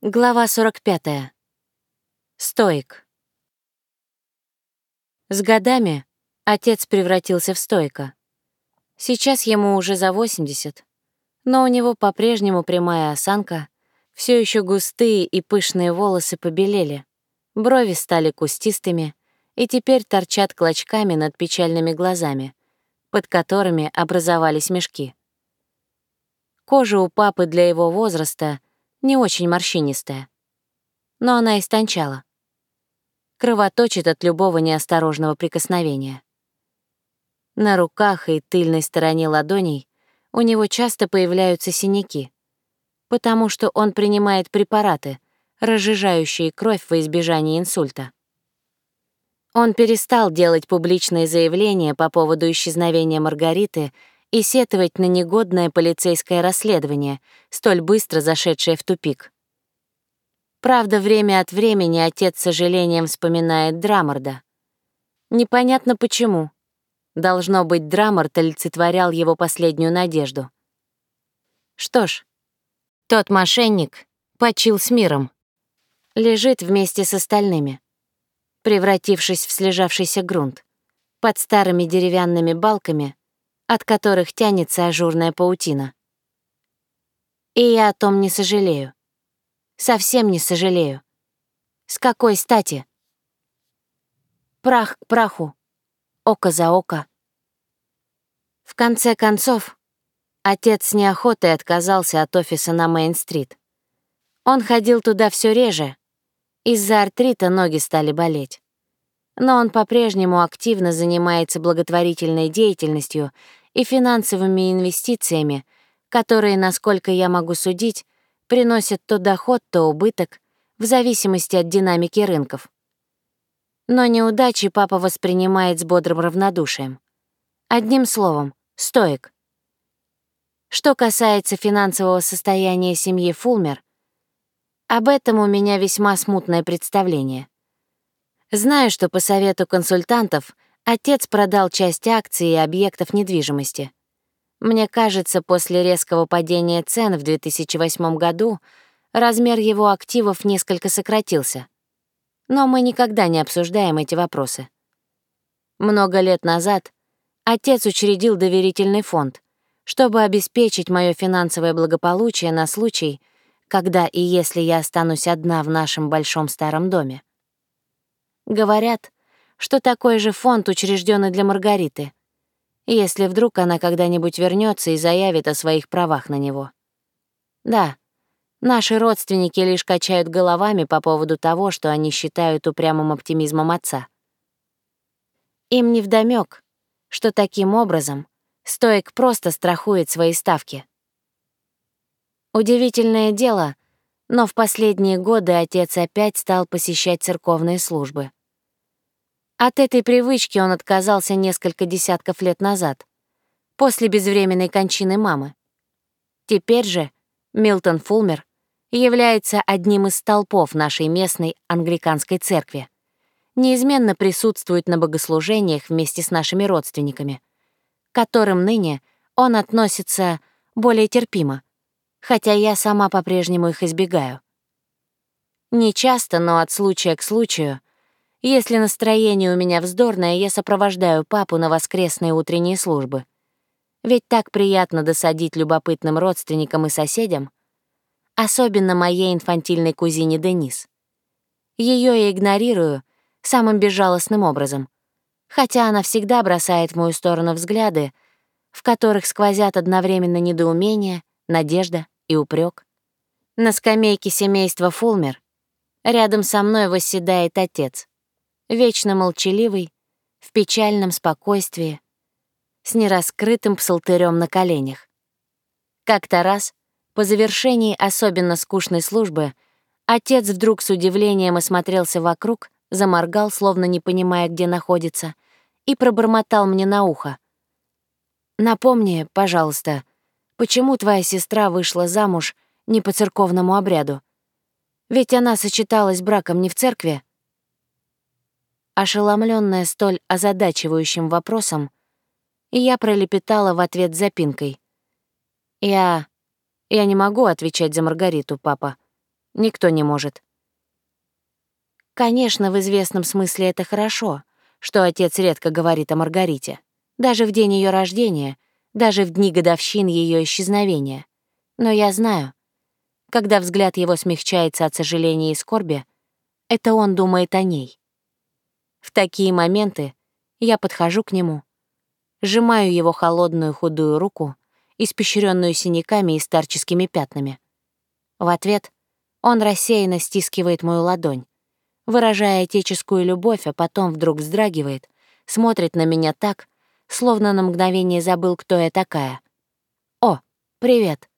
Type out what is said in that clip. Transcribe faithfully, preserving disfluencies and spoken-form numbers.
Глава сорок пятая. Стоик. С годами отец превратился в стоика. Сейчас ему уже за восемьдесят, но у него по-прежнему прямая осанка, все еще густые и пышные волосы побелели, брови стали кустистыми и теперь торчат клочками над печальными глазами, под которыми образовались мешки. Кожа у папы для его возраста не очень морщинистая, но она истончала. Кровоточит от любого неосторожного прикосновения. На руках и тыльной стороне ладоней у него часто появляются синяки, потому что он принимает препараты, разжижающие кровь во избежание инсульта. Он перестал делать публичные заявления по поводу исчезновения Маргариты и сетовать на негодное полицейское расследование, столь быстро зашедшее в тупик. Правда, время от времени отец с сожалением вспоминает Драмарда. Непонятно почему. Должно быть, Драмард олицетворял его последнюю надежду. Что ж, тот мошенник почил с миром. Лежит вместе с остальными, превратившись в слежавшийся грунт, под старыми деревянными балками, от которых тянется ажурная паутина. И я о том не сожалею. Совсем не сожалею. С какой стати? Прах к праху, око за око. В конце концов, отец с неохотой отказался от офиса на Мейн-стрит. Он ходил туда все реже, из-за артрита ноги стали болеть. Но он по-прежнему активно занимается благотворительной деятельностью и финансовыми инвестициями, которые, насколько я могу судить, приносят то доход, то убыток, в зависимости от динамики рынков. Но неудачи папа воспринимает с бодрым равнодушием. Одним словом, стоик. Что касается финансового состояния семьи Фулмер, об этом у меня весьма смутное представление. Знаю, что по совету консультантов отец продал часть акций и объектов недвижимости. Мне кажется, после резкого падения цен в две тысячи восьмом году размер его активов несколько сократился. Но мы никогда не обсуждаем эти вопросы. Много лет назад отец учредил доверительный фонд, чтобы обеспечить мое финансовое благополучие на случай, когда и если я останусь одна в нашем большом старом доме. Говорят, что такой же фонд учрежден и для Маргариты, если вдруг она когда-нибудь вернется и заявит о своих правах на него. Да, наши родственники лишь качают головами по поводу того, что они считают упрямым оптимизмом отца. Им невдомёк, что таким образом стоик просто страхует свои ставки. Удивительное дело, но в последние годы отец опять стал посещать церковные службы. От этой привычки он отказался несколько десятков лет назад, после безвременной кончины мамы. Теперь же Милтон Фулмер является одним из столпов нашей местной англиканской церкви, неизменно присутствует на богослужениях вместе с нашими родственниками, к которым ныне он относится более терпимо, хотя я сама по-прежнему их избегаю. Не часто, но от случая к случаю, если настроение у меня вздорное, я сопровождаю папу на воскресные утренние службы. Ведь так приятно досадить любопытным родственникам и соседям, особенно моей инфантильной кузине Денис. Ее я игнорирую самым безжалостным образом, хотя она всегда бросает в мою сторону взгляды, в которых сквозят одновременно недоумение, надежда и упрек. На скамейке семейства Фулмер рядом со мной восседает отец, вечно молчаливый, в печальном спокойствии, с нераскрытым псалтырем на коленях. Как-то раз, по завершении особенно скучной службы, отец вдруг с удивлением осмотрелся вокруг, заморгал, словно не понимая, где находится, и пробормотал мне на ухо: «Напомни, пожалуйста, почему твоя сестра вышла замуж не по церковному обряду? Ведь она сочеталась браком не в церкви». Ошеломленная столь озадачивающим вопросом, я пролепетала в ответ запинкой: «Я... я не могу отвечать за Маргариту, папа. Никто не может. Конечно, в известном смысле это хорошо, что отец редко говорит о Маргарите. Даже в день ее рождения, даже в дни годовщин ее исчезновения. Но я знаю, когда взгляд его смягчается от сожаления и скорби, это он думает о ней. В такие моменты я подхожу к нему, сжимаю его холодную худую руку, испещренную синяками и старческими пятнами. В ответ он рассеянно стискивает мою ладонь, выражая отеческую любовь, а потом вдруг вздрагивает, смотрит на меня так, словно на мгновение забыл, кто я такая. «О, привет!»